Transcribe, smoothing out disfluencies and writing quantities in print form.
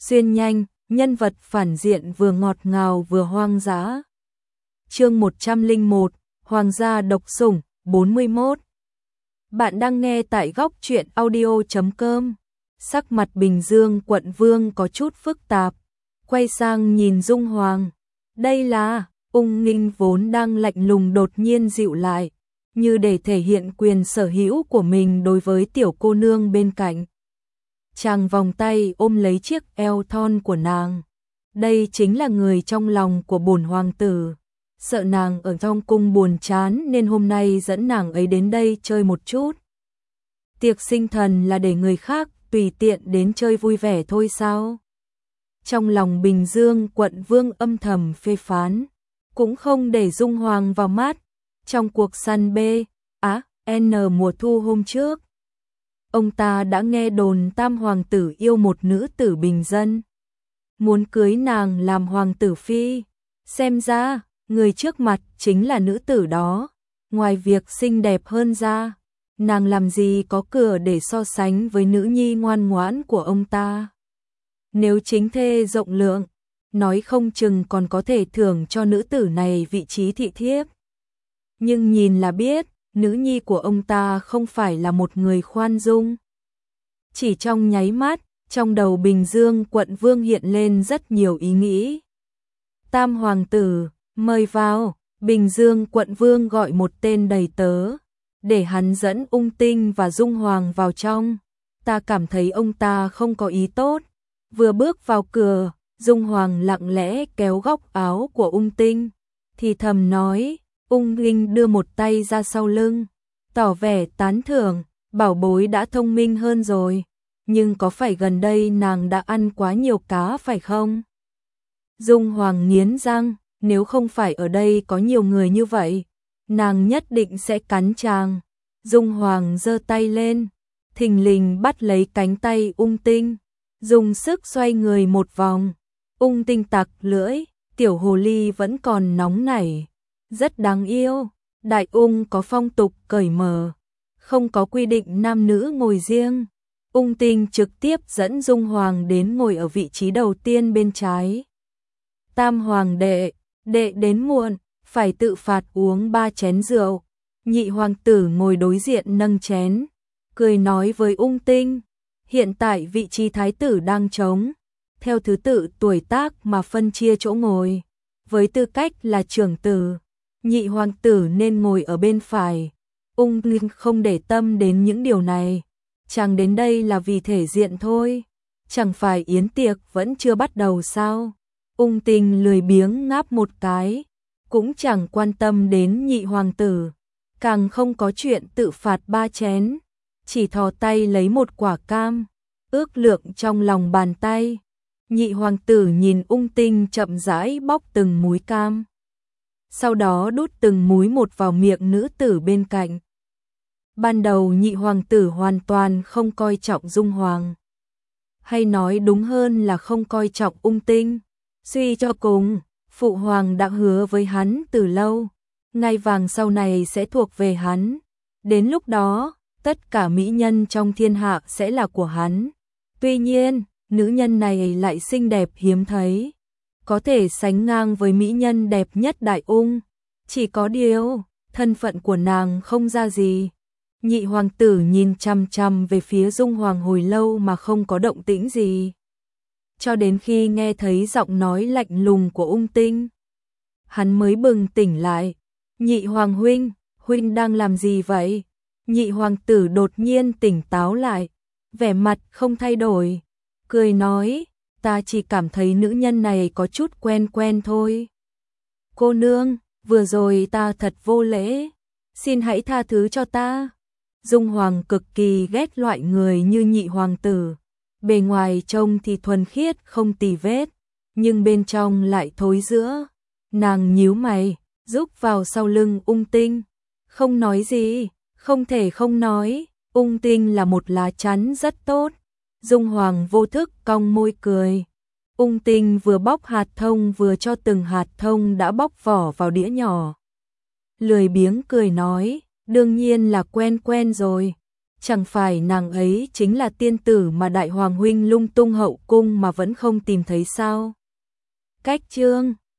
xuyên nhanh, nhân vật phản diện vừa ngọt ngào vừa hoang dã. Chương 101, Hoàng gia độc sủng, 41. Bạn đang nghe tại góc truyện audio.com. Sắc mặt Bình Dương quận vương có chút phức tạp, quay sang nhìn Dung Hoàng. Đây là, Ung Nghinh vốn đang lạnh lùng đột nhiên dịu lại, như để thể hiện quyền sở hữu của mình đối với tiểu cô nương bên cạnh. Chàng vòng tay ôm lấy chiếc eo thon của nàng. Đây chính là người trong lòng của bổn hoàng tử. Sợ nàng ở trong cung buồn chán nên hôm nay dẫn nàng ấy đến đây chơi một chút. Tiệc sinh thần là để người khác tùy tiện đến chơi vui vẻ thôi sao? Trong lòng Bình Dương quận vương âm thầm phê phán, cũng không để Dung Hoàng vào mắt. Trong cuộc săn N mùa thu hôm trước, ông ta đã nghe đồn tam hoàng tử yêu một nữ tử bình dân, muốn cưới nàng làm hoàng tử phi. Xem ra, người trước mặt chính là nữ tử đó. Ngoài việc xinh đẹp hơn ra, nàng làm gì có cửa để so sánh với nữ nhi ngoan ngoãn của ông ta. Nếu chính thê rộng lượng, nói không chừng còn có thể thưởng cho nữ tử này vị trí thị thiếp. Nhưng nhìn là biết, nữ nhi của ông ta không phải là một người khoan dung. Chỉ trong nháy mắt, trong đầu Bình Dương quận vương hiện lên rất nhiều ý nghĩ. Tam hoàng tử, mời vào. Bình Dương quận vương gọi một tên đầy tớ, để hắn dẫn Ung Tinh và Dung Hoàng vào trong. Ta cảm thấy ông ta không có ý tốt. Vừa bước vào cửa, Dung Hoàng lặng lẽ kéo góc áo của Ung Tinh, thì thầm nói. Ung Nghinh đưa một tay ra sau lưng, tỏ vẻ tán thưởng. Bảo bối đã thông minh hơn rồi, nhưng có phải gần đây nàng đã ăn quá nhiều cá phải không? Dung Hoàng nghiến răng, nếu không phải ở đây có nhiều người như vậy, nàng nhất định sẽ cắn chàng. Dung Hoàng giơ tay lên, thình lình bắt lấy cánh tay Ung Tinh, dùng sức xoay người một vòng. Ung Tinh tặc lưỡi, tiểu hồ ly vẫn còn nóng nảy, rất đáng yêu. Đại Ung có phong tục cởi mở, không có quy định nam nữ ngồi riêng. Ung Tinh trực tiếp dẫn Dung Hoàng đến ngồi ở vị trí đầu tiên bên trái. Tam hoàng đệ đến muộn, phải tự phạt uống 3 chén rượu. Nhị hoàng tử ngồi đối diện nâng chén, cười nói với Ung Tinh, hiện tại vị trí thái tử đang trống, theo thứ tự tuổi tác mà phân chia chỗ ngồi. Với tư cách là trưởng tử, nhị hoàng tử nên ngồi ở bên phải. Ung Nghinh không để tâm đến những điều này, chàng đến đây là vì thể diện thôi, chẳng phải yến tiệc vẫn chưa bắt đầu sao? Ung Tinh lười biếng ngáp một cái, cũng chẳng quan tâm đến nhị hoàng tử, càng không có chuyện tự phạt 3 chén, chỉ thò tay lấy một quả cam, ước lượng trong lòng bàn tay. Nhị hoàng tử nhìn Ung Tinh chậm rãi bóc từng múi cam, sau đó đút từng múi một vào miệng nữ tử bên cạnh. Ban đầu nhị hoàng tử hoàn toàn không coi trọng Dung Hoàng, hay nói đúng hơn là không coi trọng Ung Tinh. Suy cho cùng, phụ hoàng đã hứa với hắn từ lâu, ngai vàng sau này sẽ thuộc về hắn. Đến lúc đó, tất cả mỹ nhân trong thiên hạ sẽ là của hắn. Tuy nhiên, nữ nhân này lại xinh đẹp hiếm thấy, có thể sánh ngang với mỹ nhân đẹp nhất Đại Ung. Chỉ có điều, thân phận của nàng không ra gì. Nhị hoàng tử nhìn chằm chằm về phía Dung Hoàng hồi lâu mà không có động tĩnh gì, cho đến khi nghe thấy giọng nói lạnh lùng của Ung Tinh, hắn mới bừng tỉnh lại. Nhị hoàng huynh đang làm gì vậy? Nhị hoàng tử đột nhiên tỉnh táo lại, vẻ mặt không thay đổi, cười nói, ta chỉ cảm thấy nữ nhân này có chút quen quen thôi. Cô nương, vừa rồi ta thật vô lễ, xin hãy tha thứ cho ta. Dung Hoàng cực kỳ ghét loại người như nhị hoàng tử, bề ngoài trông thì thuần khiết không tì vết, nhưng bên trong lại thối rữa. Nàng nhíu mày, rúc vào sau lưng Ung Tinh, không nói gì. Không thể không nói, Ung Tinh là một lá chắn rất tốt. Dung Hoàng vô thức cong môi cười. Ung Tinh vừa bóc hạt thông vừa cho từng hạt thông đã bóc vỏ vào đĩa nhỏ. Lười biếng cười nói, đương nhiên là quen quen rồi. chẳng phải nàng ấy chính là tiên tử mà đại hoàng huynh lung tung hậu cung mà vẫn không tìm thấy sao? Cách chương